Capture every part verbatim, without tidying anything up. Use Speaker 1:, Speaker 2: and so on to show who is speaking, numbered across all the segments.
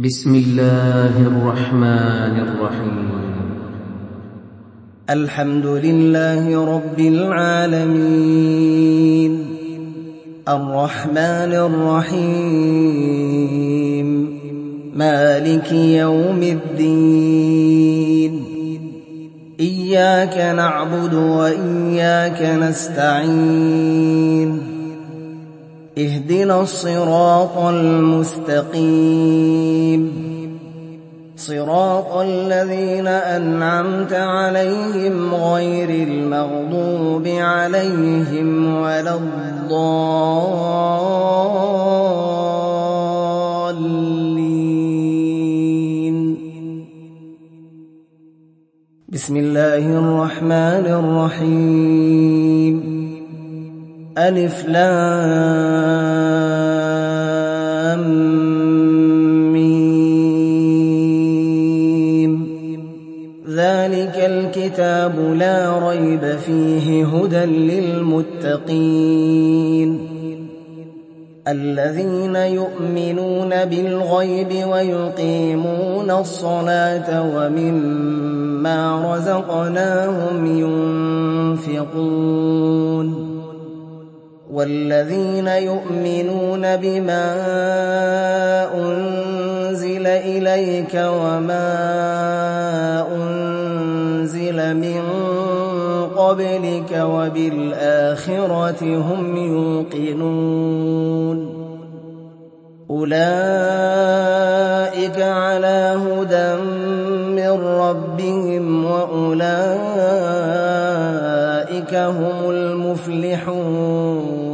Speaker 1: بسم الله الرحمن الرحيم.
Speaker 2: الحمد لله رب العالمين الرحمن الرحيم مالك يوم الدين إياك نعبد وإياك نستعين اهدنا الصراط المستقيم صراط الذين أنعمت عليهم غير المغضوب عليهم ولا الضالين. بسم الله الرحمن الرحيم. ألف لام ميم ذلك الكتاب لا ريب فيه هدى للمتقين الذين يؤمنون بالغيب ويقيمون الصلاة ومما رزقناهم ينفقون والذين يؤمنون بما أنزل إليك وما أنزل من قبلك وبالآخرة هم يوقنون أولئك على هدى من ربهم وأولئك هم المفلحون.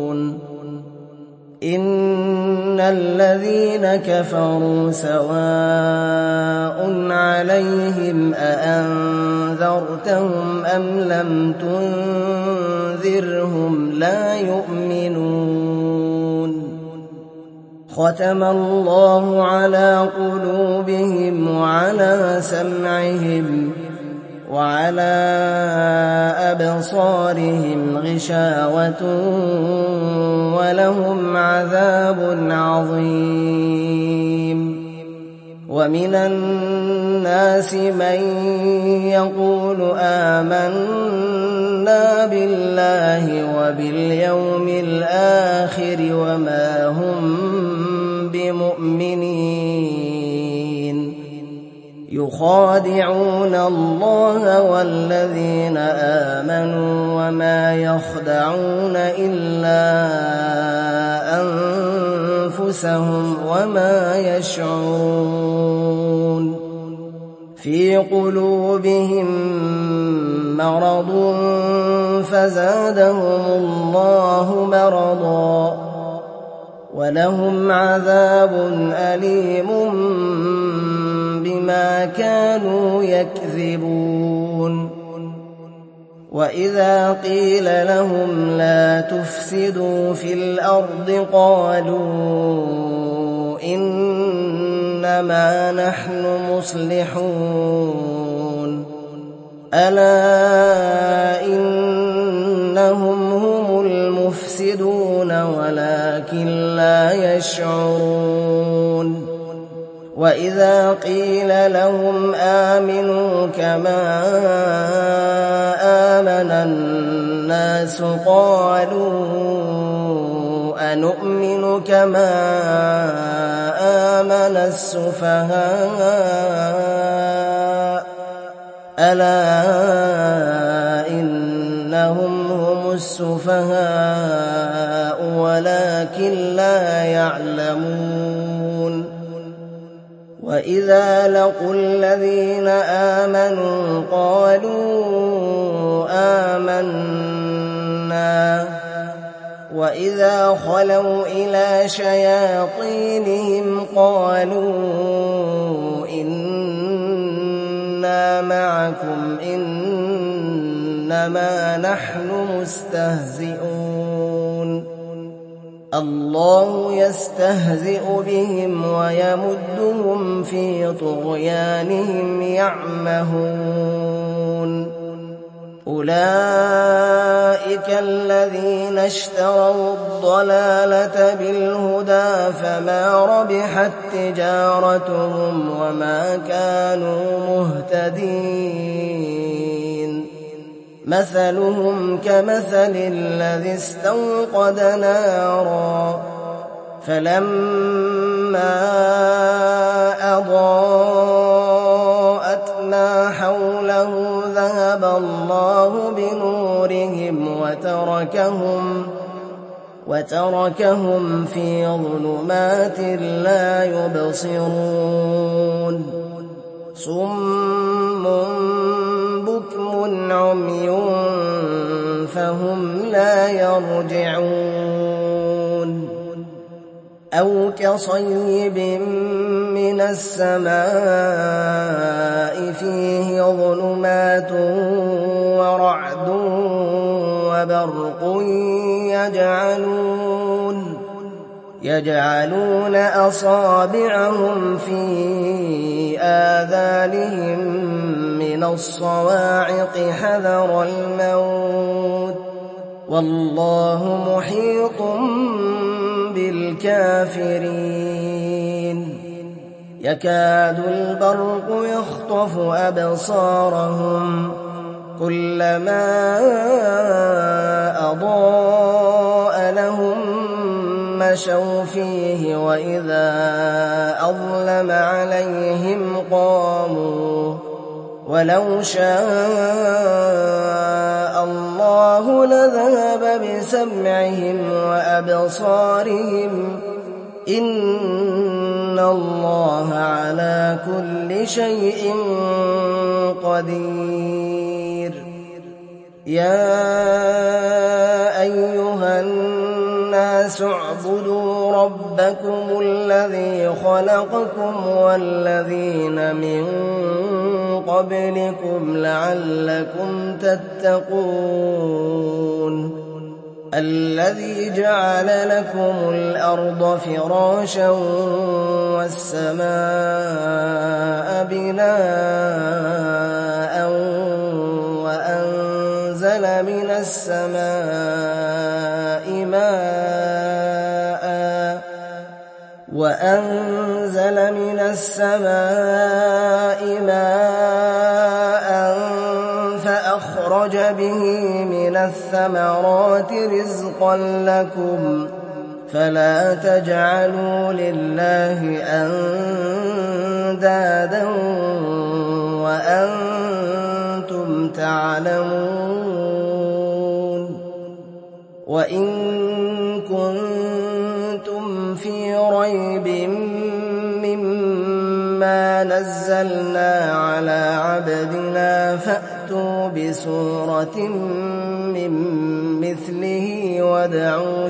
Speaker 2: إن الذين كفروا سواء عليهم أأنذرتهم أم لم تنذرهم لا يؤمنون. ختم الله على قلوبهم وعلى سمعهم وعلى أبصارهم غشاوة ولهم عذاب عظيم. ومن الناس من يقول آمنا بالله وباليوم الآخر وما هم بمؤمنين يخادعون الله والذين آمنوا وما يخدعون إلا أنفسهم وما يشعرون. في قلوبهم مرض فزادهم الله مرضا ولهم عذاب أليم بما كانوا يكذبون. وإذا قيل لهم لا تفسدوا في الأرض قالوا إنما نحن مصلحون ألا إنهم هم المفسدون ولكن لا يشعرون. وإذا قيل لهم آمنوا كما آمن الناس قالوا أنؤمن كما آمن السفهاء ألا إنهم هم السفهاء ولكن لا يعلمون. وإذا لقوا الذين آمنوا قالوا آمنا وإذا خلوا إلى شياطينهم قالوا إنا معكم إنما نحن مستهزئون. الله يستهزئ بهم ويمدهم في طغيانهم يعمهون. أولئك الذين اشتروا الضلالة بالهدى فما ربحت تجارتهم وما كانوا مهتدين مثلهم كمثل الذي استوقد نارا فلما أضاءت ما حوله ذهب الله بنورهم وتركهم وتركهم في ظلمات لا يبصرون صم بكم عمي فهم لا يرجعون أو كصيب من السماء فيه ظلمات ورعد وبرق يجعلون يجعلون أصابعهم في آذانهم من الصواعق حذر الموت والله محيط بالكافرين يكاد البرق يخطف أبصارهم كلما أضاء لهم مشوا فيه وإذا أظلم عليهم قاموا ولو شاء الله لذهب بسمعهم وأبصارهم إن الله على كل شيء قدير يا أيها الناس اعبدوا ربكم الذي خلقكم والذين من قبلكم لعلكم تتقون الذي جعل لكم الأرض فراشا والسماء بناء وأنزل من السماء ماء وأنزل من السماء ماء فأخرج به من الثمرات رزقا لكم فلا تجعلوا لله أندادا وأنتم تعلمون وإن كنتم في ريب مما نزلنا على عبدنا فأتوا بسورة من مثله وادعوا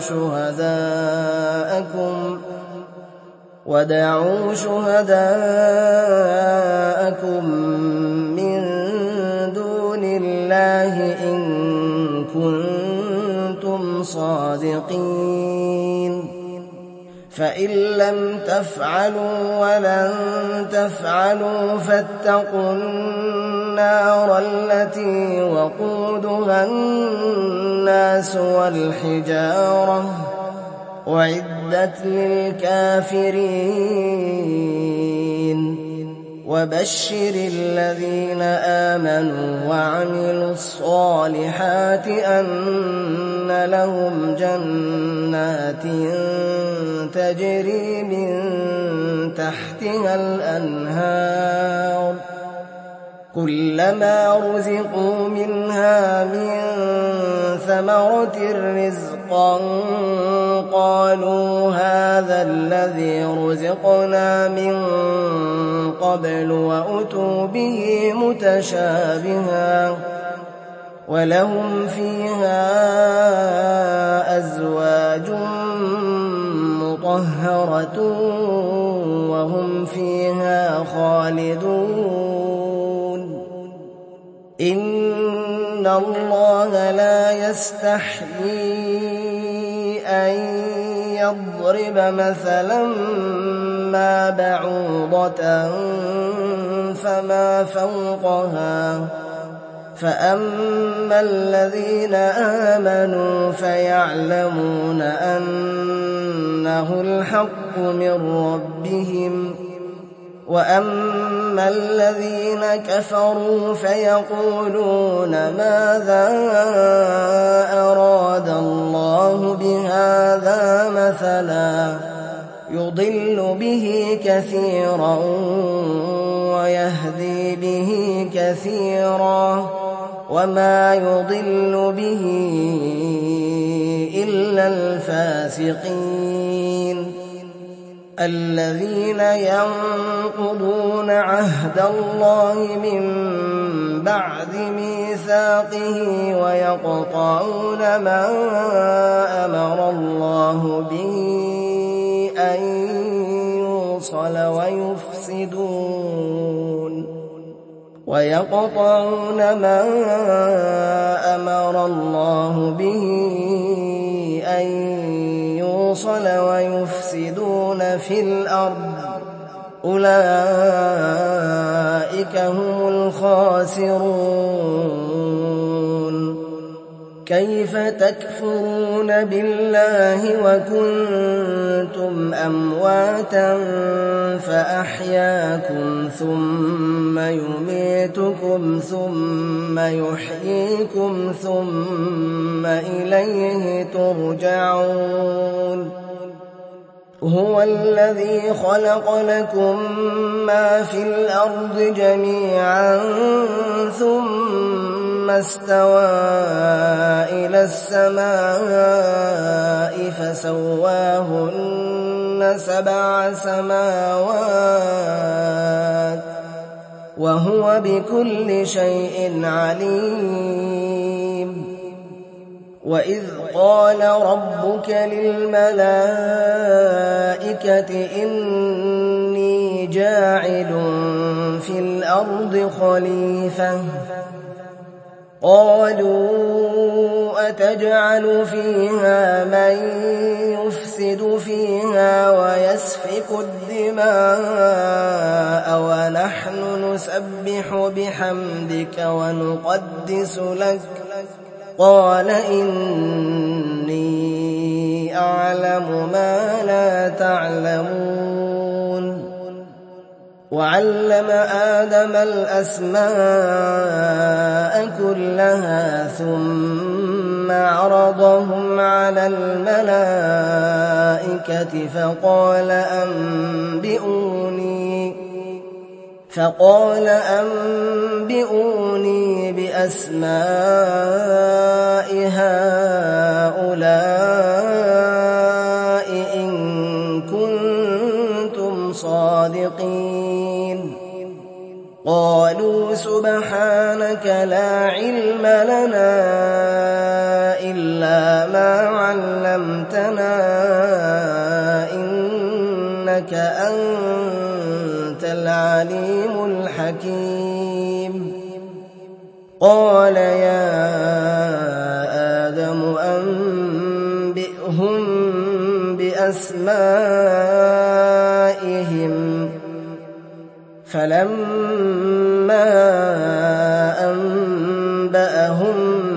Speaker 2: شهداءكم ودعوا شهداءكم من دون الله إن كنتم صادقين فإن لم تفعلوا ولن تفعلوا فاتقوا النار التي وقودها الناس والحجارة أعدت للكافرين وبشر الذين آمنوا وعملوا الصالحات أن لهم جنات تجري من تحتها الأنهار كلما رزقوا منها من ثمرة رزقا قالوا هذا الذي رزقنا من قبل وأتوا به متشابها ولهم فيها أزواج مطهرة وهم فيها خالدون إن الله لا يستحيي أن يضرب مثلا ما بعوضة فما فوقها فأما الذين آمنوا فيعلمون أنه الحق من ربهم، وأما الذين كفروا فيقولون ماذا أراد الله بهذا مثلا يضل به كثيرا ويهدي به كثيرا وما يضل به إلا الفاسقين الذين ينقضون عهد الله من بعد ميثاقه ويقطعون ما أمر الله به أن يوصل ويفسدون ويقطعون ما أمر الله به أن يوصل ويفسدون في الأرض أولئك هم الخاسرون. كيف تكفرون بالله وكنتم أمواتا فأحياكم ثم يميتكم ثم يحييكم ثم إليه ترجعون. هو الذي خلق لكم ما في الأرض جميعا ثم استوى إلى السماء فسواهن سبع سماوات وهو بكل شيء عليم. وإذ قال ربك للملائكة إني جاعل في الأرض خليفة قالوا أتجعل فيها من يفسد فيها ويسفك الدماء ونحن نسبح بحمدك ونقدس لك قال إني أعلم ما لا تعلمون. وعلم آدم الأسماء كلها ثم عرضهم على الملائكة فقال أنبئوني فقال أنبئوني بأسماء هؤلاء إن كنتم صادقين. قالوا سبحانك لا علم لنا إلا ما علمتنا إنك أنت العليم الحكيم. قال يا آدم أنبئهم بأسمائهم فلما أنبأهم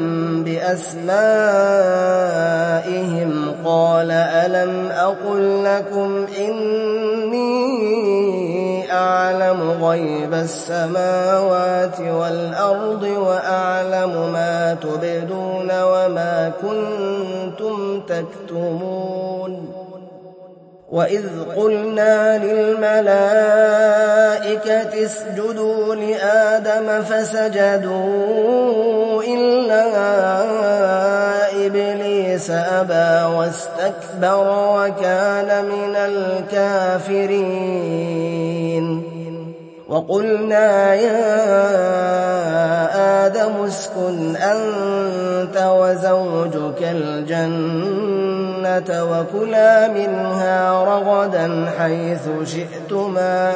Speaker 2: بأسمائهم قال ألم أقل لكم إني أعلم غيب السماوات والأرض وأعلم ما تبدون وما كنتم تكتمون. وإذ قلنا للملائكة اسجدوا لآدم فسجدوا إلا إبليس أبى واستكبر وكان من الكافرين. وقلنا يا آدم اسكن أنت وزوجك الجنة وكلا منها رغدا حيث شئتما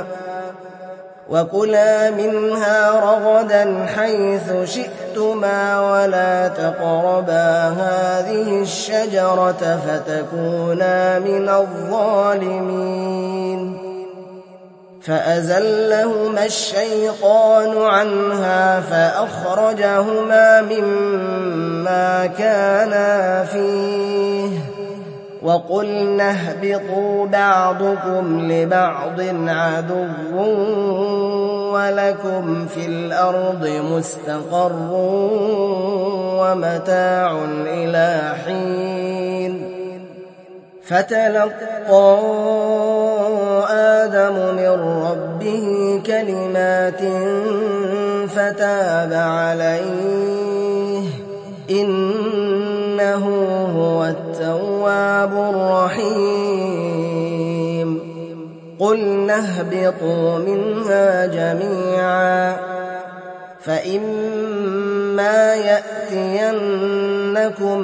Speaker 2: وكلا منها رغدا حيث شئتما ولا تقربا هذه الشجرة فتكونا من الظالمين. فأزلهما الشيطان عنها فأخرجهما مما كانا فيه وقلنا اهبطوا بعضكم لبعض عدو ولكم في الأرض مستقر ومتاع إلى حين فتلقى آدم من ربه كلمات فتاب عليه إنه هو التواب الرحيم قلنا اهبطوا منها جميعا فإما يأتينكم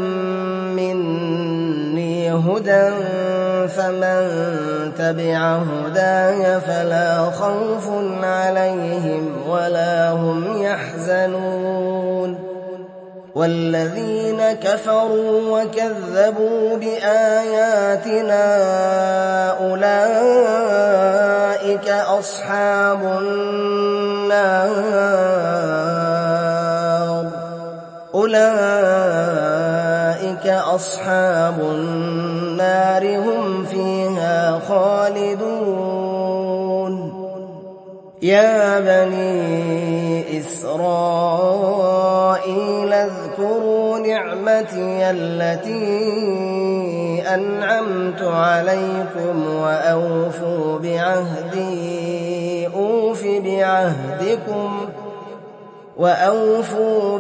Speaker 2: مني هدى فمن تبع هداي فلا خوف عليهم ولا هم يحزنون والذين كفروا وكذبوا بآياتنا أولئك أصحاب النار أولئك أصحاب النار هم فيها خالدون يا بني إسرائيل اذكروا نعمتي التي أنعمت عليكم وأوفوا بعهدي أوف بعهدكم وأوفوا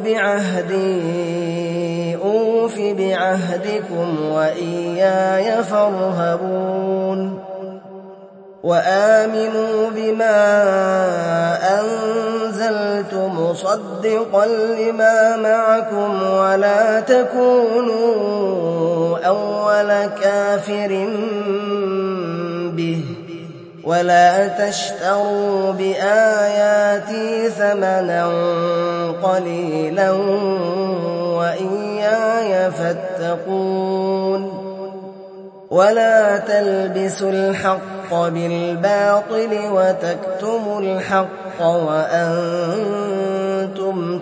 Speaker 2: بعهدي أوف بعهدكم وإياي فارهبون وآمنوا بما أنزلت مصدقا لما معكم ولا تكونوا أول كافر به ولا تشتروا بآياتي ثمنا قليلا وإياي فاتقون ولا تلبسوا الحق بالباطل وتكتموا الحق وأنتم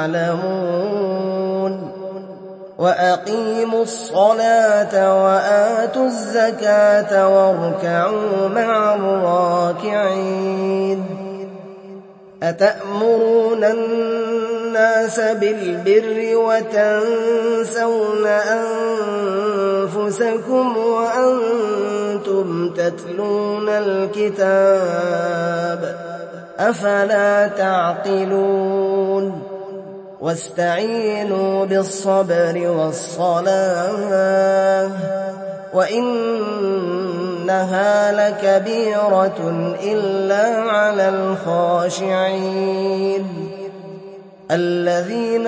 Speaker 2: تعلمون وأقيموا الصلاة وآتوا الزكاة واركعوا مع الراكعين أتأمرون الناس بالبر وتنسون أنفسكم وأنتم تتلون الكتاب أفلا تعقلون واستعينوا بالصبر والصلاة وإنها لكبيرة إلا على الخاشعين الذين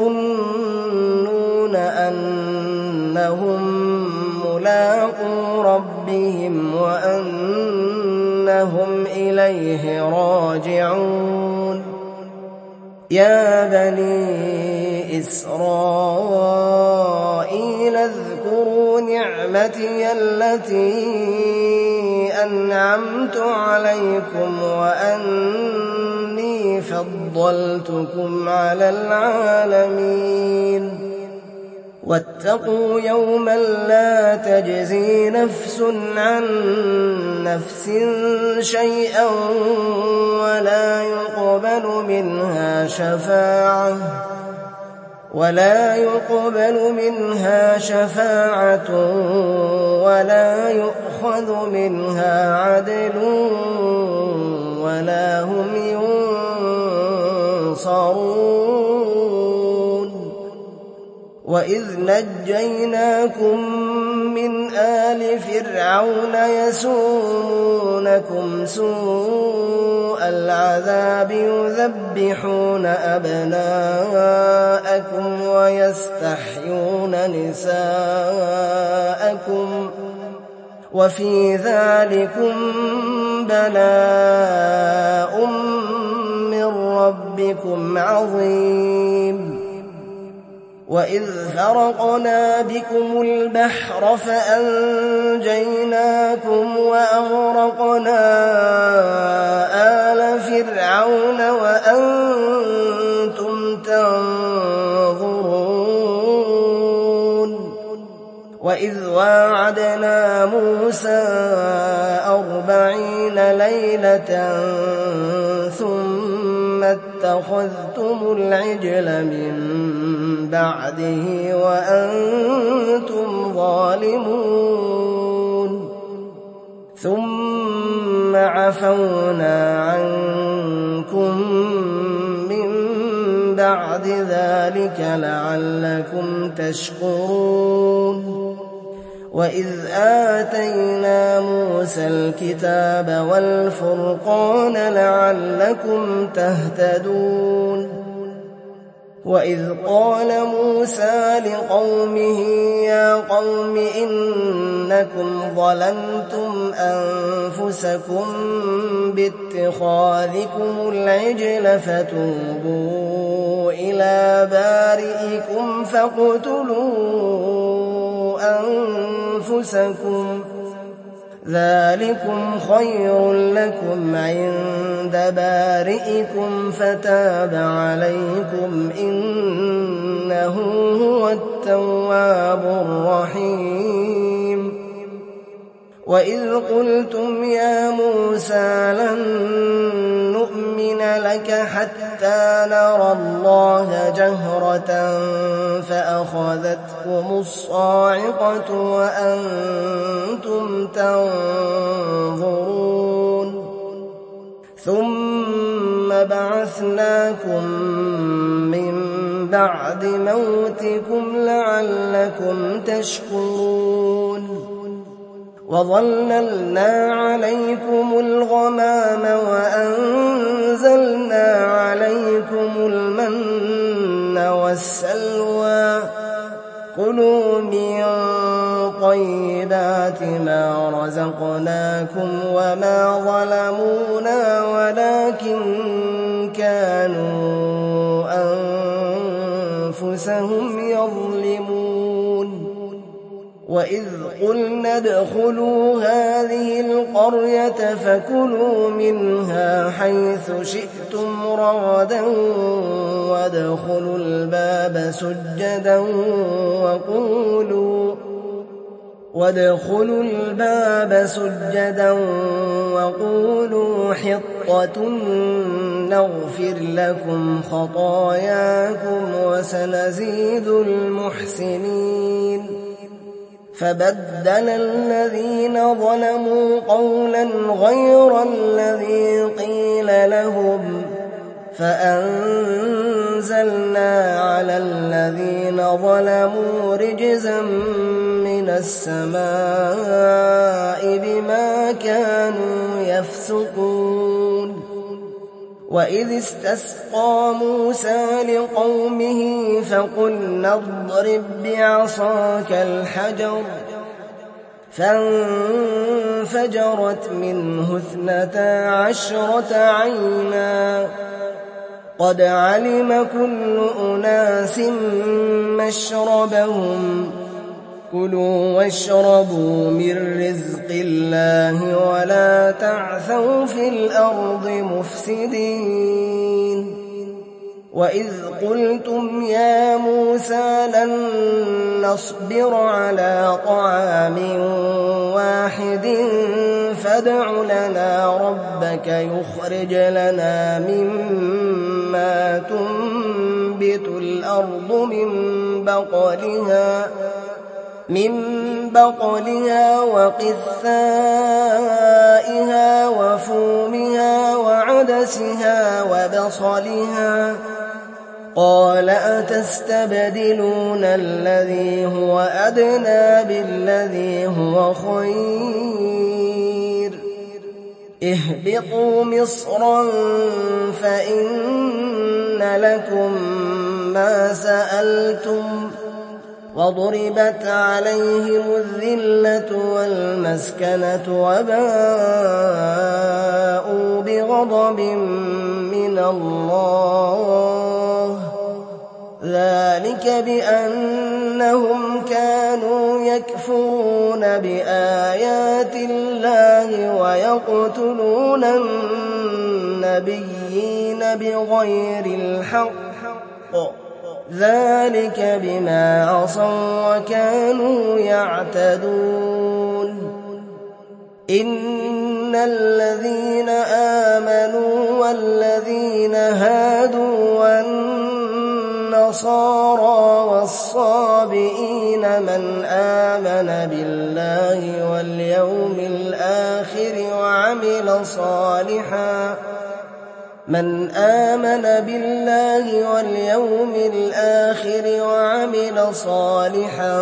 Speaker 2: يظنون أنهم ملاقو ربهم وأنهم إليه راجعون يا بني إسرائيل اذكروا نعمتي التي أنعمت عليكم وأني فضلتكم على العالمين واتقوا يوما لا تجزي نفس عن نفس شيئا ولا يقبل منها شفاعة ولا يقبل منها شفاعة ولا يؤخذ منها عدل ولا هم ينصرون وإذ نجيناكم من آل فرعون يسومونكم سوء العذاب يذبحون أبناءكم ويستحيون نساءكم وفي ذلكم بلاء من ربكم عظيم وإذ فرقنا بكم البحر فأنجيناكم وأغرقنا موسى أربعين ليلة ثم اتخذتم العجل من بعده وأنتم ظالمون ثم عفونا عنكم من بعد ذلك لعلكم تشكرون وإذ آتينا موسى الكتاب والفرقان لعلكم تهتدون وإذ قال موسى لقومه يا قوم إنكم ظلمتم أنفسكم باتخاذكم العجل فتوبوا إلى بارئكم فاقتلوا أنفسكم ذلكم خير لكم عند بارئكم فتاب عليكم إنه هو التواب الرحيم وإذ قلتم يا موسى لن نؤمن لك حتى نرى الله جهرة فأخذتكم الصاعقة وأنتم تنظرون ثم بعثناكم من بعد موتكم لعلكم تشكرون وظللنا عليكم الغمام وأنزلنا عليكم المن والسلوى كلوا من طيبات ما رزقناكم وما ظلمونا ولكن كانوا أنفسهم يظلمون وإذ قلنا ادخلوا هذه القرية فكلوا منها حيث شئتم رغدا وادخلوا الباب سجدا وقولوا وادخلوا الباب سجدا وقولوا حطة نغفر لكم خطاياكم وسنزيد المحسنين فبدل الذين ظلموا قولا غير الذي قيل لهم فأنزلنا على الذين ظلموا رجزا من السماء بما كانوا يفسقون وإذ استسقى موسى لقومه فقلنا اضرب بعصاك الحجر فانفجرت منه اثنتا عشرة عينا قد علم كل أناس مشربهم كلوا واشربوا من رزق الله ولا تعثوا في الأرض مفسدين وإذ قلتم يا موسى لن نصبر على طعام واحد فادع لنا ربك يخرج لنا مما تنبت الأرض من بقلها من بقلها وقثائها وفومها وعدسها وبصلها قال أتستبدلون الذي هو أدنى بالذي هو خير اهبطوا مصرا فإن لكم ما سألتم وضربت عليهم الذلة والمسكنة وباءوا بغضب من الله ذلك بأنهم كانوا يكفرون بآيات الله ويقتلون النبيين بغير الحق ذلك بما عصوا وكانوا يعتدون إن الذين آمنوا والذين هادوا والنصارى والصابئين من آمن بالله واليوم الآخر وعمل صالحا من آمن بالله واليوم الآخر وعمل صالحا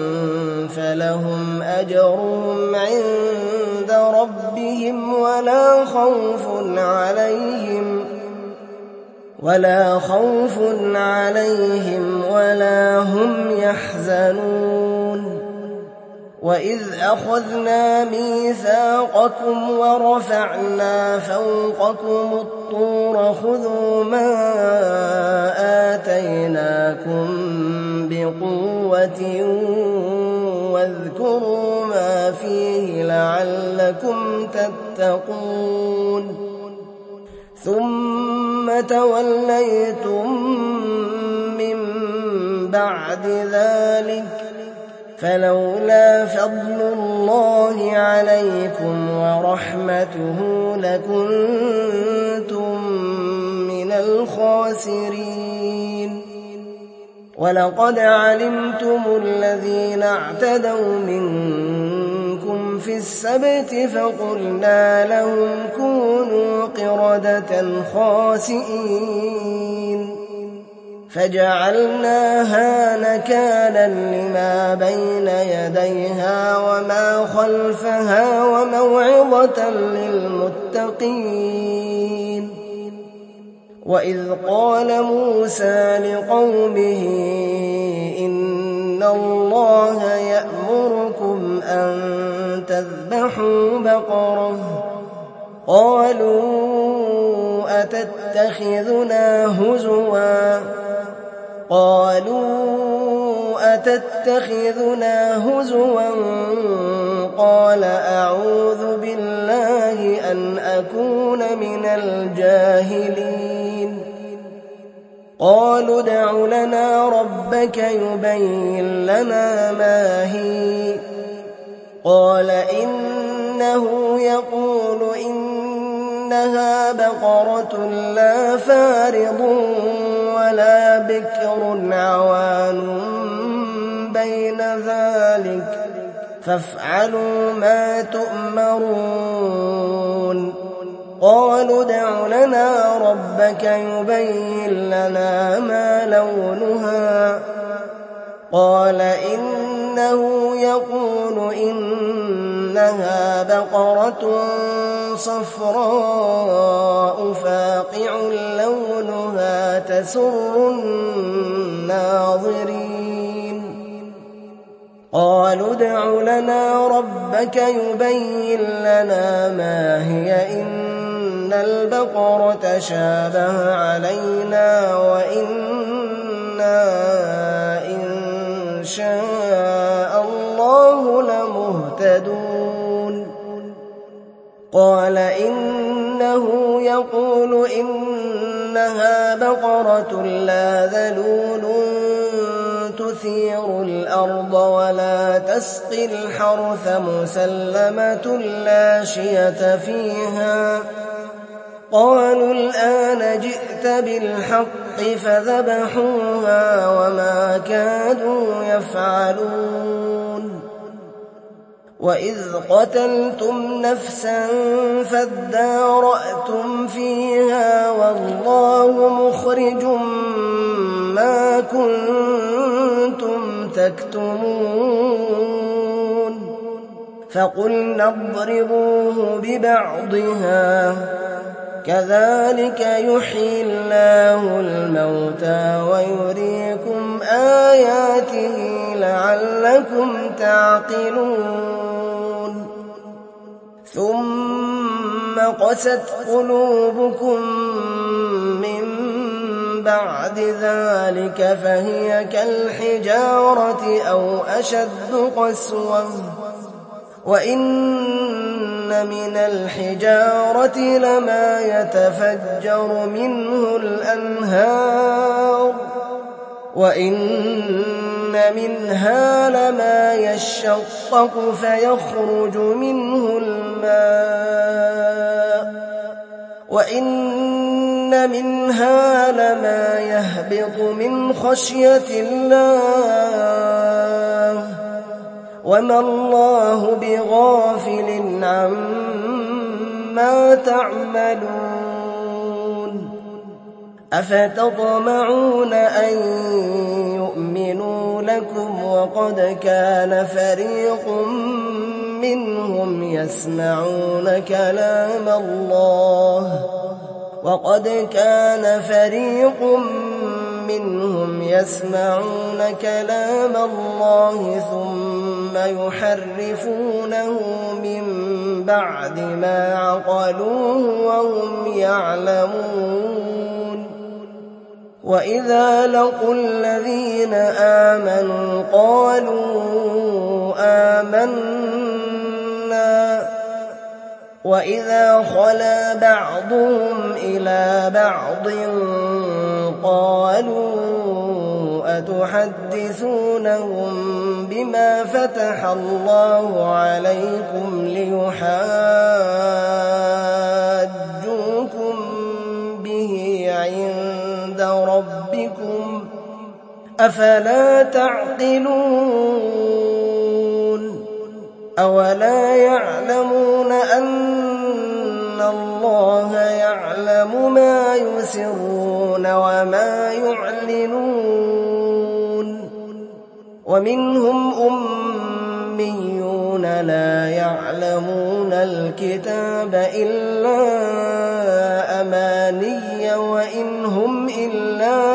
Speaker 2: فلهم أجرهم عند ربهم ولا خوف عليهم ولا خوف عليهم ولا هم يحزنون وإذ أخذنا ميثاقكم ورفعنا فوقكم الطور خذوا ما آتيناكم بقوة واذكروا ما فيه لعلكم تتقون ثم توليتم من بعد ذلك فلولا فضل الله عليكم ورحمته لكنتم من الخاسرين ولقد علمتم الذين اعتدوا منكم في السبت فقلنا لهم كونوا قردة خاسئين فجعلناها نكالا لما بين يديها وما خلفها وموعظة للمتقين وإذ قال موسى لقومه إن الله يأمركم أن تذبحوا بقرة قالوا أتتخذنا هزوا قالوا أتتخذنا هزوا قال أعوذ بالله أن أكون من الجاهلين قالوا ادع لنا ربك يبين لنا ما هي قال إنه يقول إنها بقرة لا فارض ولا بكر عوان بين ذلك فافعلوا ما تؤمرون قالوا ادع لنا ربك يبين لنا ما لونها قال إنه يقول إنها بقرة صفراء فاقع لونها تسر الناظرين قالوا ادع لنا ربك يبين لنا ما هي إن البقرة شابه علينا وإنا إن شاء الله لمهتدون قال إنه يقول إنها بقرة لا ذلول تثير الأرض ولا تسقي الحرث مسلمة لا شية فيها قالوا الآن جئت بالحق فذبحوها وما كادوا يفعلون وإذ قتلتم نفسا فادارأتم فيها والله مخرج ما كنتم تكتمون فقلنا اضربوه ببعضها كذلك يحيي الله الموتى ويريكم آياته لعلكم تعقلون ثم قست قلوبكم من بعد ذلك فهي كالحجارة أو أشد قسوة وإن من الحجارة لما يتفجر منه الأنهار وإن منها لما يشقق فيخرج منه الماء وإن منها لما يهبط من خشية الله وما الله بغافل عما تعملون أفتطمعون أن يؤمنوا لكم وقد كان فريق منهم يسمعون كلام الله وقد كان فريق منهم يسمعون كلام الله ثم يحرفونه من بعد ما عقلوه وهم يعلمون وإذا لقوا الذين آمنوا قالوا آمنا وإذا خلا بعضهم إلى بعض قالوا أتحدثونهم بما فتح الله عليكم ليحاجوكم به عند ربكم أفلا تعقلون أولا يعلمون أن الله يعلم ما يسرون وما يعلنون ومنهم أميون لا يعلمون الكتاب إلا أماني وإن هم إلا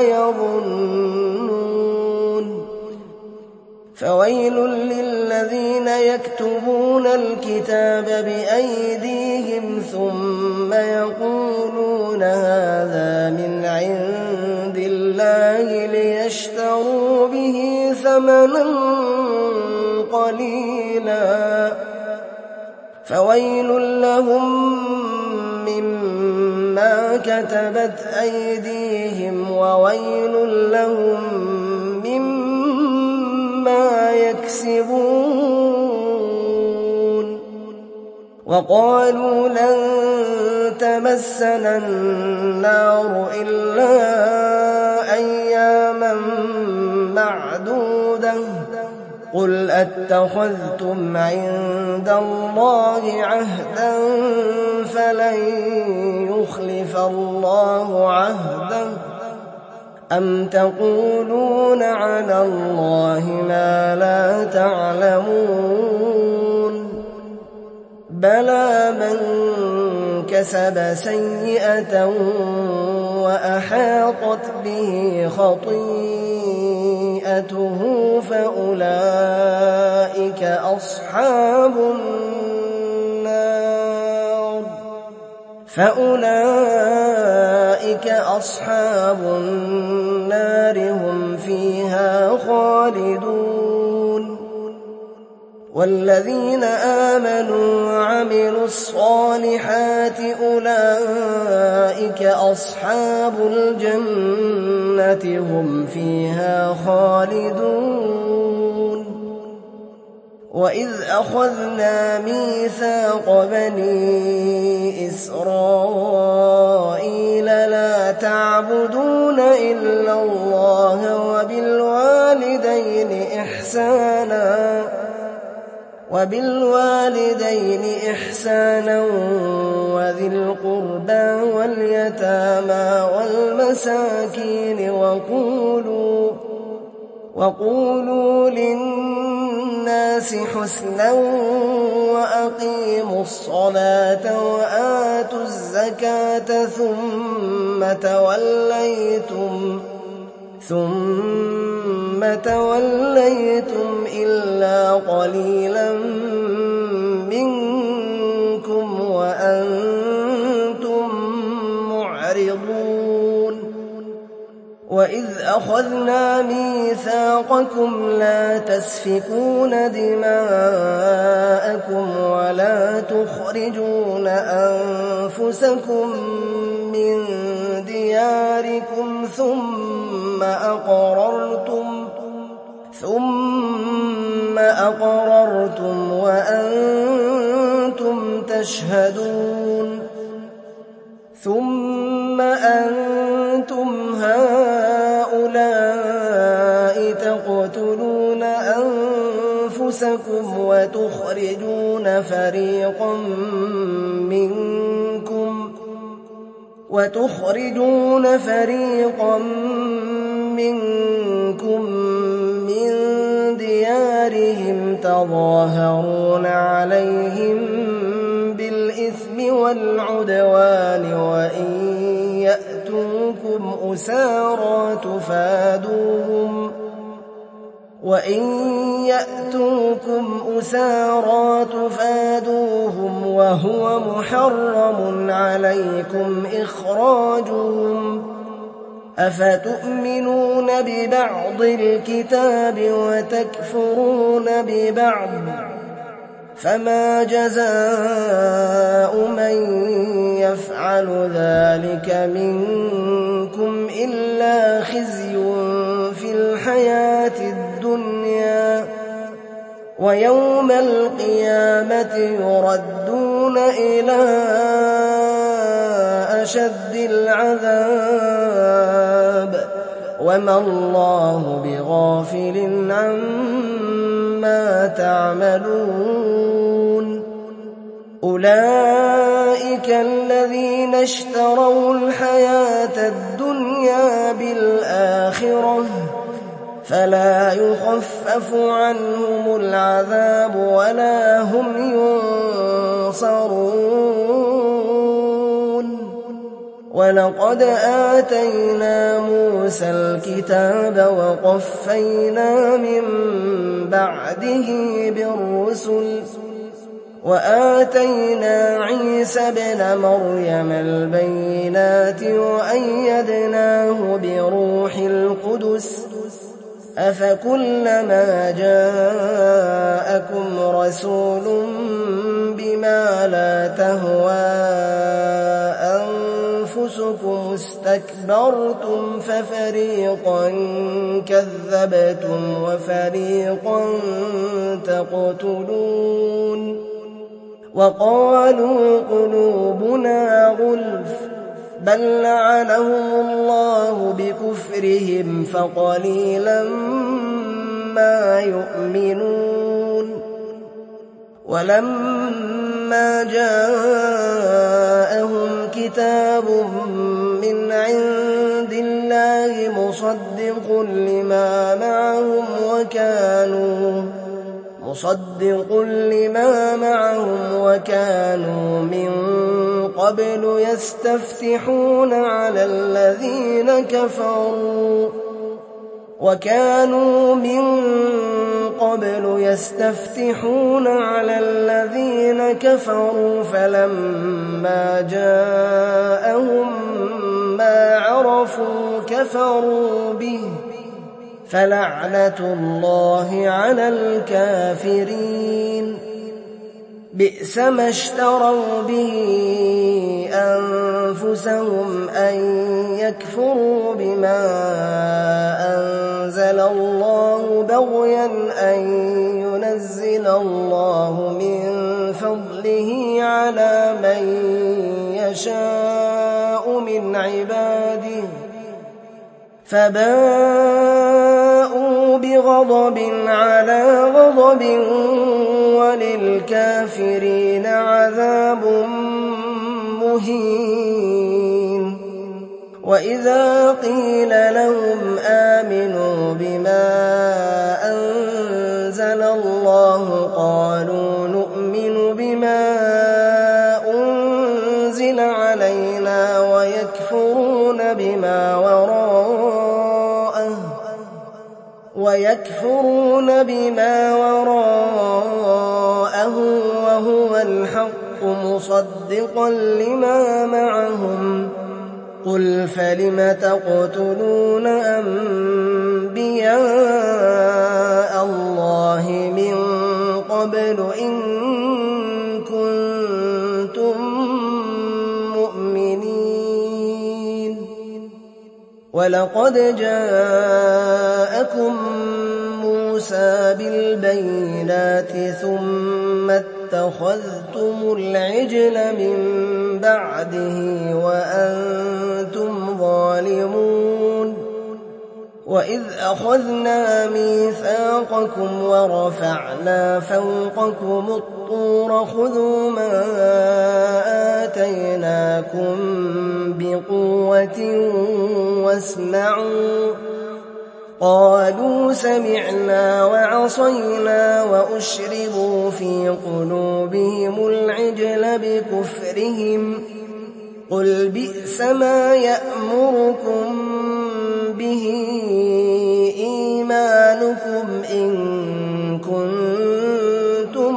Speaker 2: يظنون فويل للذين يكتبون الكتاب بأيديهم ثم يقولون هذا من عند الله ليشتروا به ثمنا قليلا فويل لهم مما كتبت أيديهم وويل لهم مما يكسبون وقالوا لن تمسنا النار إلا أياما معدودة قل أتخذتم عند الله عهدا فلن يخلف الله عهده أم تقولون على الله ما لا تعلمون بلى من كسب سيئة وأحاطت به خطيئته فأولئك أصحاب النار فأولئك أصحاب النار هم فيها خالدون والذين آمنوا وعملوا الصالحات أولئك أصحاب الجنة هم فيها خالدون وإذ أخذنا ميثاق بني إسرائيل لا تعبدون إلا الله وبالوالدين إحسانا وبالوالدين إحسانا وذي القربى واليتامى والمساكين وقولوا وقولوا للناس حسنا وأقيموا الصلاة وآتوا الزكاة ثم توليتم ثم توليتم إلا قليلا منكم وأنتم معرضون وإذ أخذنا ميثاقكم لا تسفكون دماءكم ولا تخرجون أنفسكم من دياركم ثم أقررتم ثم أقررتم وأنتم تشهدون ثم أنتم هؤلاء تقتلون أنفسكم وتخرجون فريقا منكم وتخرجون فريقا منكم من ديارهم تظاهرون عليهم بالإثم والعدوان وإن يأتوكم أسارى تفادوهم وإن يأتوكم أسارى تفادوهم وهو محرم عليكم إخراجهم أفتؤمنون ببعض الكتاب وتكفرون ببعض فما جزاء من يفعل ذلك منكم إلا خزي في الحياة الدنيا ويوم القيامة يردون إلى أشد العذاب وما الله بغافل عما تعملون أولئك الذين اشتروا الحياة الدنيا بالآخرة فلا يخفف عنهم العذاب ولا هم ينصرون ولقد آتينا موسى الكتاب وقفينا من بعده بالرسل وآتينا عيسى ابن مريم البينات وأيدناه بروح القدس أفكلما جاءكم رسول بما لا تهوى أنفسكم استكبرتم ففريقا كذبتم وفريقا تقتلون وقالوا قلوبنا غلف بل لعنهم الله بكفرهم فقليلا ما يؤمنون ولما جاءهم كتاب من عند الله مصدق لما معهم وكانوا مصدق لما معهم وكانوا من قبل يستفتحون على الذين كفروا وكانوا من قبل يستفتحون على الذين كفروا فلما جاءهم ما عرفوا كفروا به فلعنة الله على الكافرين بئس ما اشتروا به أنفسهم أن يكفروا بما أنزل الله بغيا أن ينزل الله من فضله على من يشاء من عباده فباءوا بغضب على غضب وللكافرين عذاب مهين وإذا قيل لهم آمنوا بما أنزل الله قالوا نؤمن بما أنزل علينا ويكفرون بما وراءه ويكفرون بما وراءه وهو الحق مصدقا لما معهم قل فلم تقتلون أنبياء الله من قبل إن كنتم مؤمنين ولقد جاءكم موسى موسى بالبينات ثم اتخذتم العجل من بعده وأنتم ظالمون وإذ أخذنا ميثاقكم ورفعنا فوقكم الطور خذوا ما آتيناكم بقوة واسمعوا قالوا سمعنا وعصينا وأشربوا في قلوبهم العجل بكفرهم قل بئس ما يأمركم به إيمانكم إن كنتم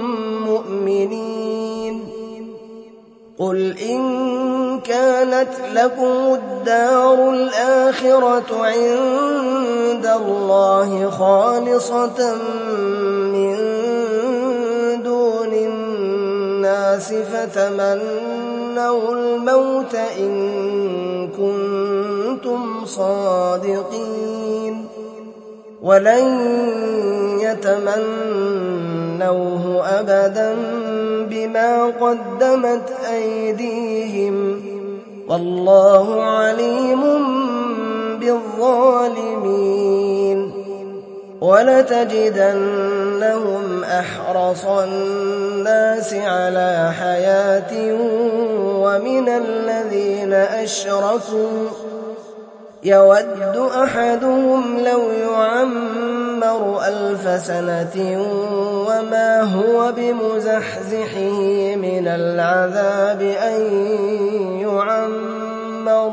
Speaker 2: مؤمنين قل إن كانت لكم الدار الآخرة عند الله خالصة من دون الناس فتمنوا الموت إن كنتم صادقين ولن يتمنوه أبدا بما قدمت أيديهم والله عليم بالظالمين ولتجدنهم أحرص الناس على حياة ومن الذين أشركوا يود أحدهم لو يعمر ألف سنة وما هو بمزحزحه من العذاب أن يعمر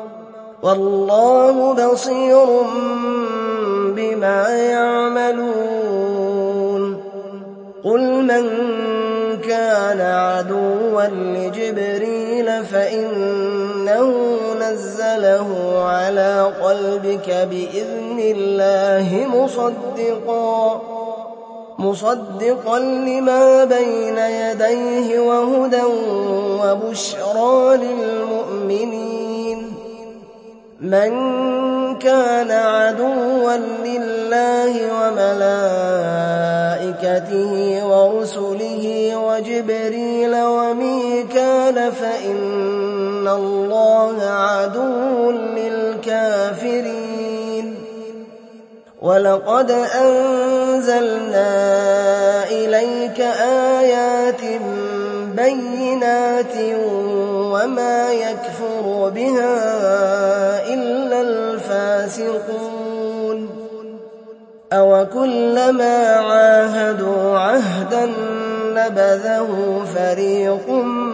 Speaker 2: والله بصير بما يعملون قل من كان عدوا لجبريل فإنه نزله على قلبك بإذن الله مصدقا مصدقا لما بين يديه وهدى وبشرى للمؤمنين من كان عدوا لله وملائكته ورسله وجبريل وميكال فإن الله عدو للكافرين ولقد أنزلنا إليك آيات بينات وما يكفر بها إلا الفاسقون أوكلما عاهدوا عهدا نبذه فريق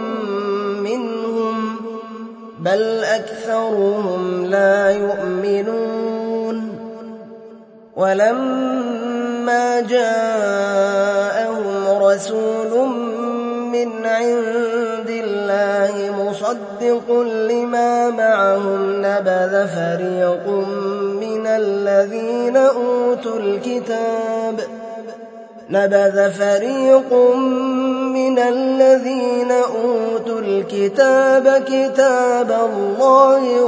Speaker 2: منهم بل أكثرهم لا يؤمنون ولما جاءهم رسول من عند الله مصدق لما معهم نبذ فريق من الذين أوتوا الكتاب نبذ فريق من الذين أوتوا الكتاب كتاب الله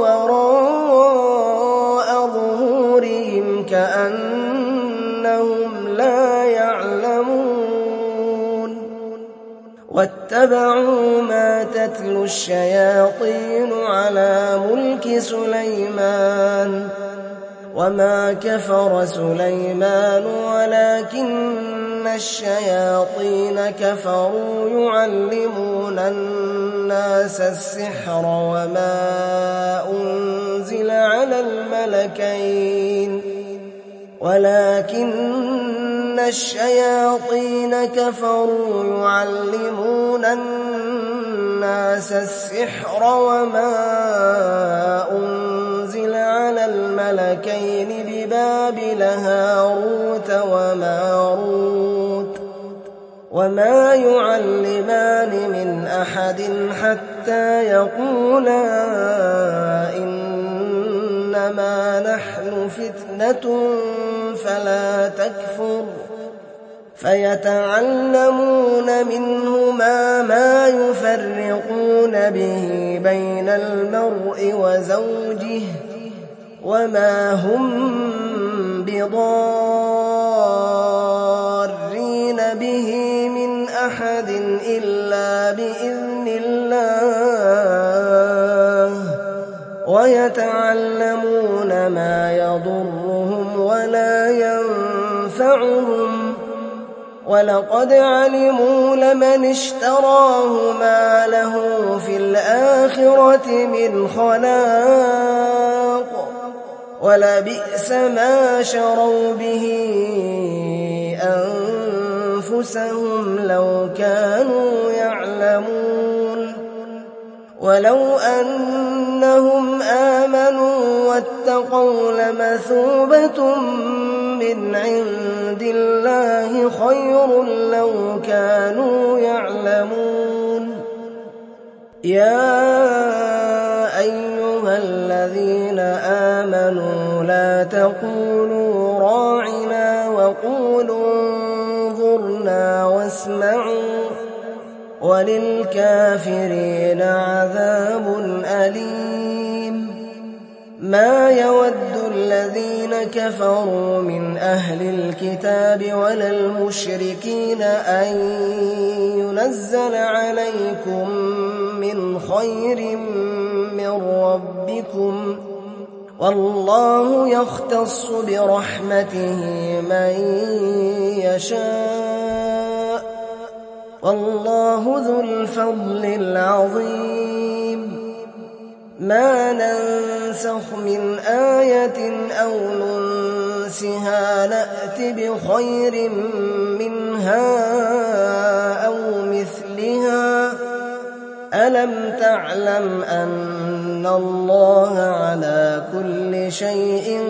Speaker 2: وراء ظهورهم كأنهم لا يعلمون واتبعوا ما تتلو الشياطين على ملك سليمان وما كفر سليمان ولكن الشياطين كفروا يعلمون الناس السحر وما أنزل على الملكين ولكن الشياطين كفروا يعلمون الناس السحر وما أنزل على الملكين ببابل هاروت وماروت وما يعلمان من أحد حتى يقولا إنما نحن فتنة فلا تكفر فيتعلمون منهما ما يفرقون به بين المرء وزوجه وما هم بضار إلا بإذن الله ويتعلمون ما يضرهم ولا ينفعهم ولقد علموا لمن اشتراه ما له في الآخرة من خلاق ولبئس ما شروا به أنفسهم لو كانوا يعلمون ولو أنهم آمنوا واتقوا لمثوبة من عند الله خير لو كانوا يعلمون يا أيها الذين آمنوا لا تقولوا راعنا وقولوا انظرنا واسمعوا وللكافرين عذاب أليم ما يود الذين كفروا من أهل الكتاب ولا المشركين أن ينزل عليكم من خير من ربكم والله يختص برحمته من يشاء والله ذو الفضل العظيم ما ننسخ من آية أو ننسها نأت بخير منها أو مثلها ألم تعلم أن الله على كل شيء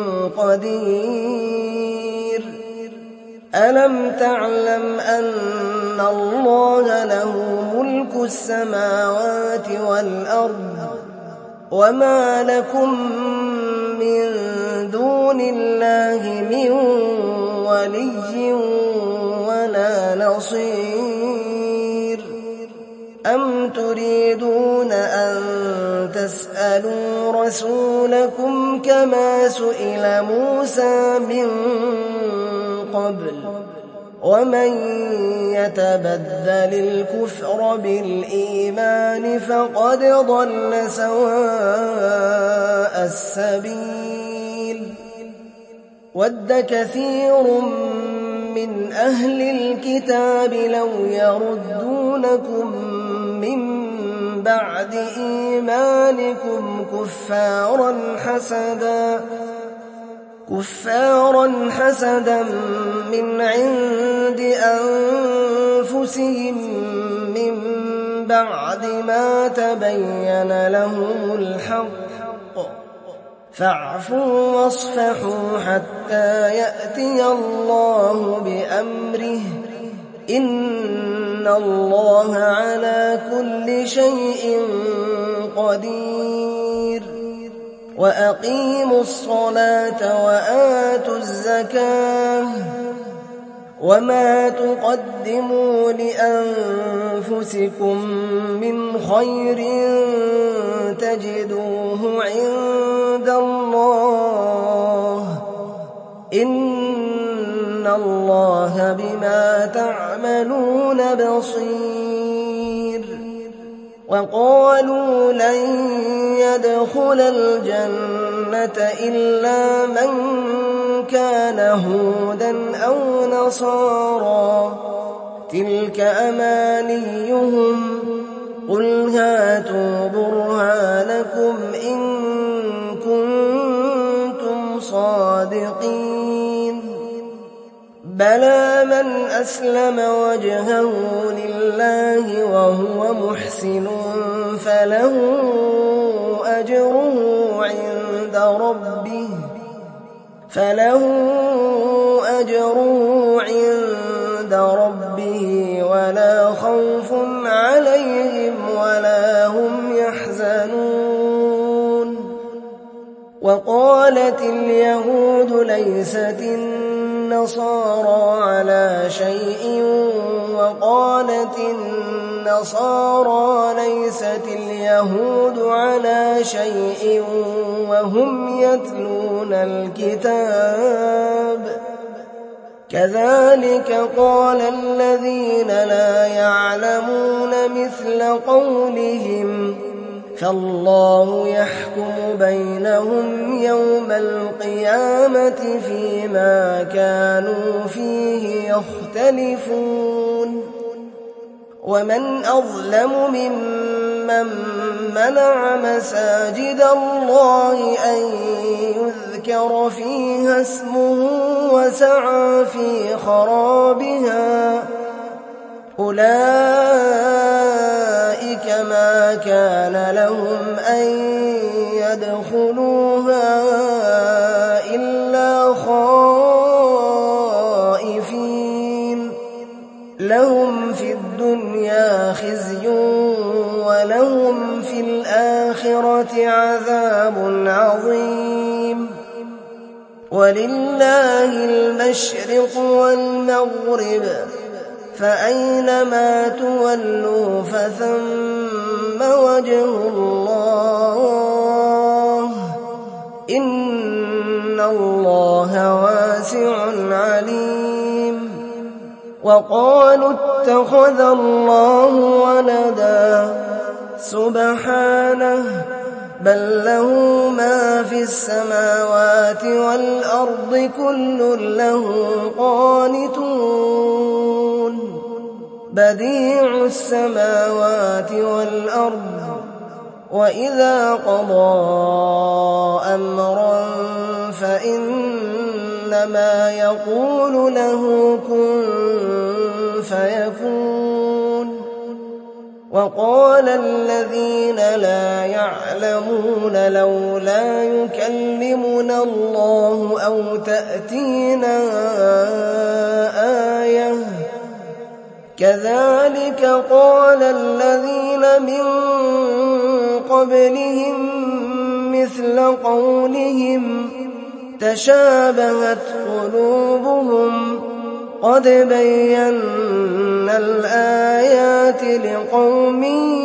Speaker 2: قدير ألم تعلم أن الله له ملك السماوات والأرض وما لكم من دون الله من ولي ولا نصير أم تريدون أن تسألوا رسولكم كما سئل موسى من قبل ومن يتبدل الكفر بالإيمان فقد ضل سواء السبيل ود كثير من أهل الكتاب لو يردونكم من بعد إيمانكم كفارا حسدا كفارا حسدا من عند أنفسهم من بعد ما تبين لهم الحق فاعفوا واصفحوا حتى يأتي الله بأمره إن الله على كل شيء قدير وأقيموا الصلاة وآتوا الزكاة وما تقدموا لأنفسكم من خير تجدوه عند الله إن الله بما تعملون بصير وقالوا لن يدخل الجنة إلا من كان هودا أو نصارى تلك أمانيهم قل هاتوا برهانكم إن كنتم صادقين بلى من أسلم وجهه لله وهو محسن فله أجره عند ربه فله أجره عند ربه ولا خوف عليهم ولا هم يحزنون وقالت اليهود ليست النصارى على شيء وقالت النصارى ليست اليهود على شيء وهم يتلون الكتاب كذلك قال الذين لا يعلمون مثل قولهم فالله يحكم بينهم يوم القيامة فيما كانوا فيه يختلفون ومن أظلم ممن منع مساجد الله أن يذكر فيها اسمه وسعى في خرابها أولئك ما كان لهم أن يدخلوها إلا خائفين لهم في الدنيا خزي ولهم في الآخرة عذاب عظيم ولله المشرق والمغرب فأينما تولوا فثم وجه الله إن الله واسع عليم وقالوا اتخذ الله ولدا سبحانه بل له ما في السماوات والأرض كل له قانتون بديع السماوات والأرض وإذا قضى أمرا فإنما يقول له كن فيكون وقال الذين لا يعلمون لولا يكلمنا الله أو تأتينا آية كذلك قال الذين من قبلهم مثل قولهم تشابهت قلوبهم قد بينا الآيات لقوم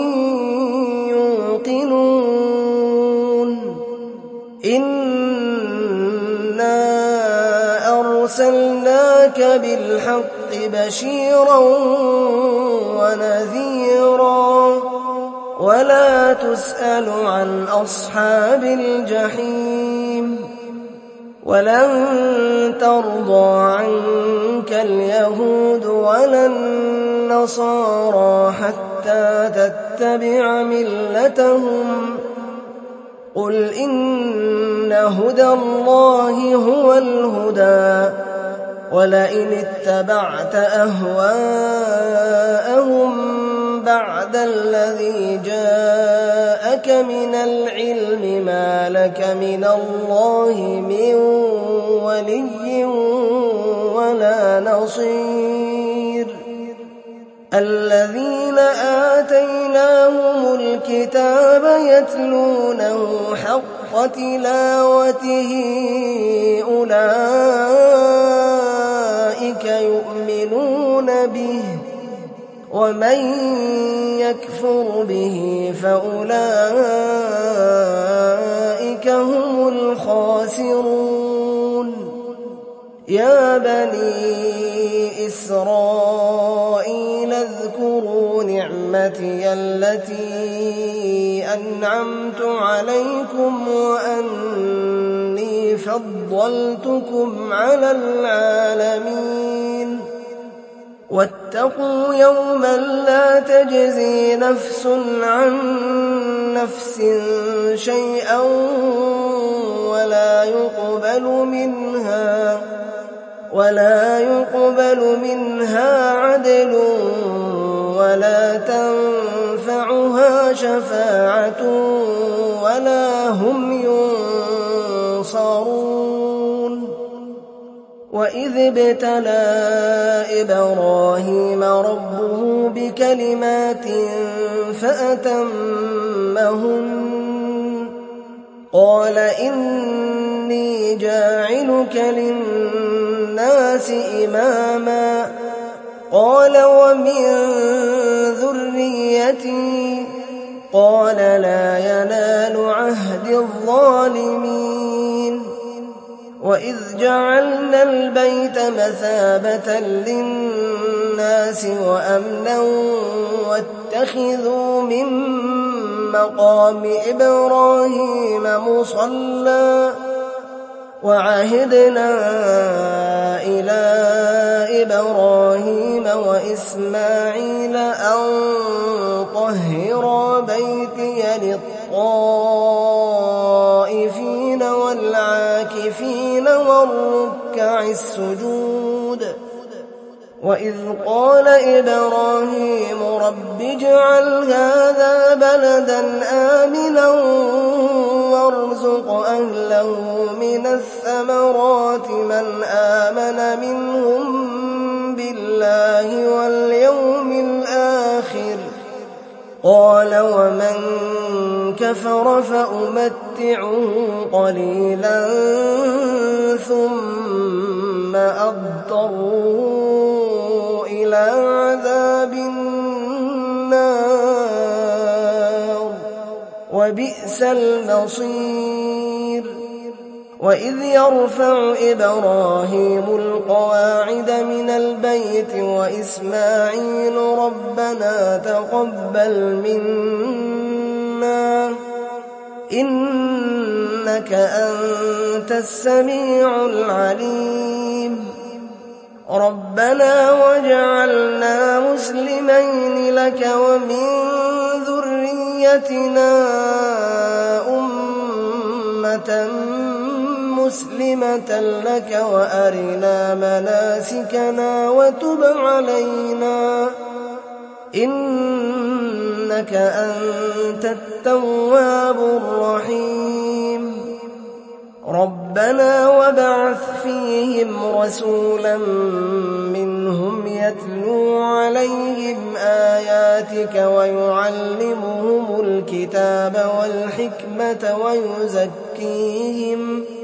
Speaker 2: يوقنون إنا أرسلناك بالحق بشيرا ونذيرا ولا تسأل عن أصحاب الجحيم ولن ترضى عنك اليهود ولا النصارى حتى تتبع ملتهم قل إن هدى الله هو الهدى ولئن اتبعت أهواءهم بعد الذي جاءك من العلم ما لك من الله من ولي ولا نصير الذين آتيناهم الكتاب يتلونه حق تلاوته أولئك يؤمنون به ومن يكفر به فأولئك هم الخاسرون يا بني إسرائيل اذكروا نعمتي التي أنعمت عليكم وأني فضلتكم على العالمين واتقوا يوما لا تجزي نفس عن نفس شيئا ولا يقبل منها ولا يقبل منها عدل ولا تنفعها شفاعة ولا هم ينصرون وإذ ابتلى إبراهيم ربه بكلمات فأتمهن قال إني جاعلك للناس إماما قال ومن ذريتي قال لا ينال عهد الظالمين وإذ جعلنا البيت مثابة للناس وأمنا واتخذوا من مقام إبراهيم مصلى وعهدنا إلى إبراهيم وإسماعيل أن طهرا بيتي للطائفين والعاكفين والركع السجود وإذ قال إبراهيم رب اجعل هذا بلدا آمنا وارزق أهله من الثمرات من آمن منهم بالله واليوم الآخر قال ومن كفر فأمتعه قليلا ثم أضطره إلى عذاب النار وبئس المصير وإذ يرفع إبراهيم القواعد من البيت وإسماعيل ربنا تقبل منا إنك أنت السميع العليم ربنا وجعلنا مسلمين لك ومن ذريتنا أمة مسلمة لك وأرنا مناسكنا وتب علينا إنك أنت التواب الرحيم ربنا وابعث فيهم رسولا منهم يتلو عليهم آياتك ويعلمهم الكتاب والحكمة ويزكيهم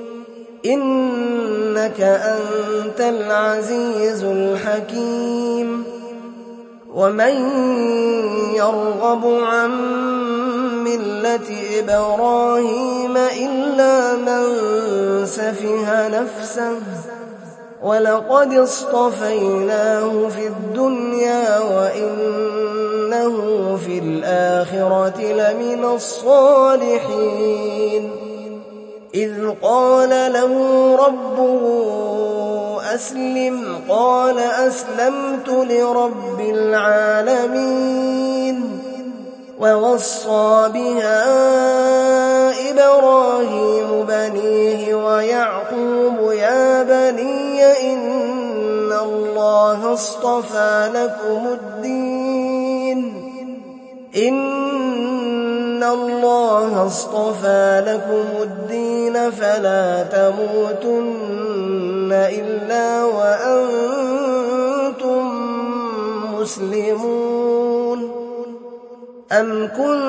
Speaker 2: إنك أنت العزيز الحكيم ومن يرغب عن ملة إبراهيم إلا من سفه نفسه ولقد اصطفيناه في الدنيا وإنه في الآخرة لمن الصالحين إذ قال له ربه أسلم قال أسلمت لرب العالمين ووصى بها إبراهيم بنيه ويعقوب يا بني إن الله اصطفى لكم الدين إن الله اصطفى لكم الدين فلا تموتن إلا وأنتم مسلمون أم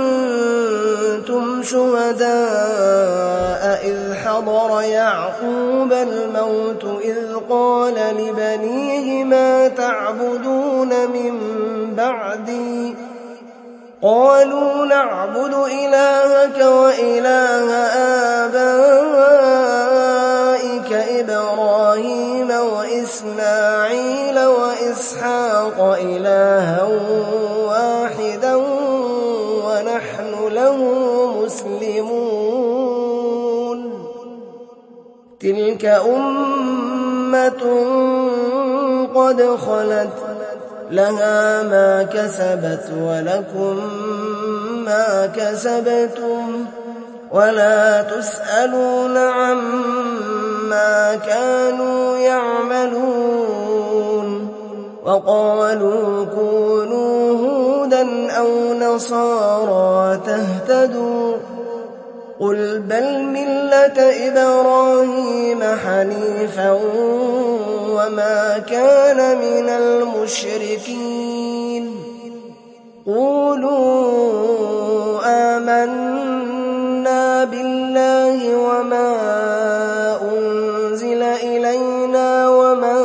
Speaker 2: كنتم شهداء إذ حضر يعقوب الموت إذ قال لبنيه ما تعبدون من بعدي قالوا نعبد إلهك وإله آبائك إبراهيم وإسماعيل وإسحاق إلها واحدا ونحن له مسلمون تلك أمة قد خلت لها ما كسبت ولكم ما كسبتم ولا تسألون عما كانوا يعملون وقالوا كونوا هودا أو نصارى تهتدوا قل بل ملة إبراهيم حنيفا وما كان من المشركين قولوا آمنا بالله وما أنزل إلينا وما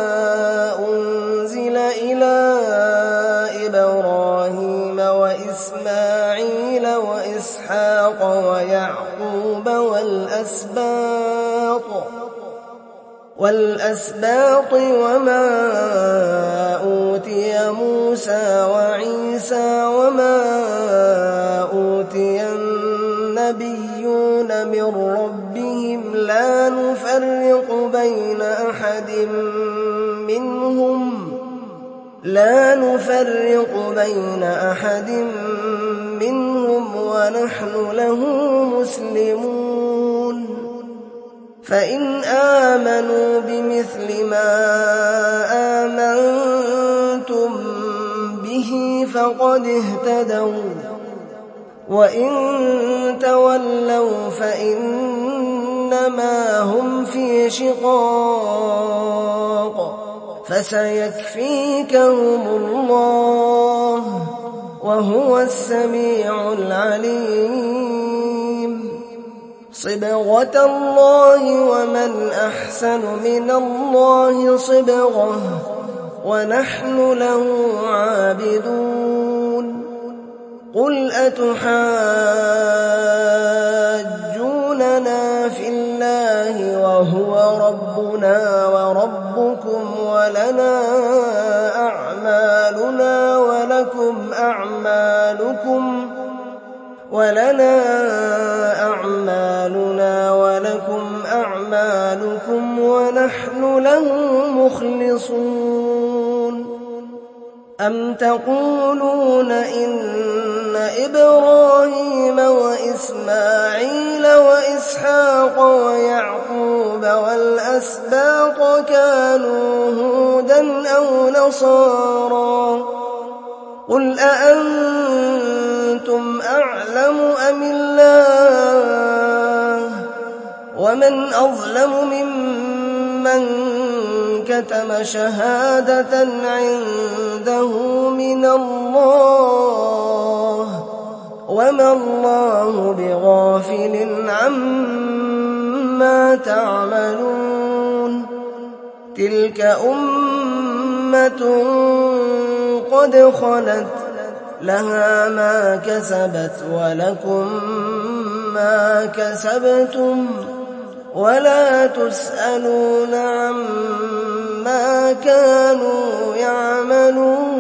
Speaker 2: أنزل إلى إبراهيم وإسماعيل وإسحاق ويعقوب والأسباط والأسباط وما أوتي موسى وعيسى وما أوتي النبيون من ربهم لا نفرق بين أحد منهم لا نفرق بين أحد منهم ونحن له مسلمون فإن آمنوا بمثل ما آمنتم به فقد اهتدوا وإن تولوا فإنما هم في شقاق فسيكفيكهم الله وهو السميع العليم صبغة الله ومن أحسن من الله صبغة ونحن له عابدون قل أتحاجوننا في الله وهو ربنا وربكم ولنا أعمالنا ولكم أعمالكم ولنا أعمالنا ولكم أعمالكم ونحن له مخلصون أم تقولون إن إبراهيم وإسماعيل وإسحاق ويعقوب والأسباط كانوا هودا أو نصارى قل أأنتم أعلم أم الله ومن أظلم ممن كتم شهادة عنده من الله وما الله بغافل عما تعملون تلك أمة قد خلت لها ما كسبت ولكم ما كسبتم ولا تسألون عما كانوا يعملون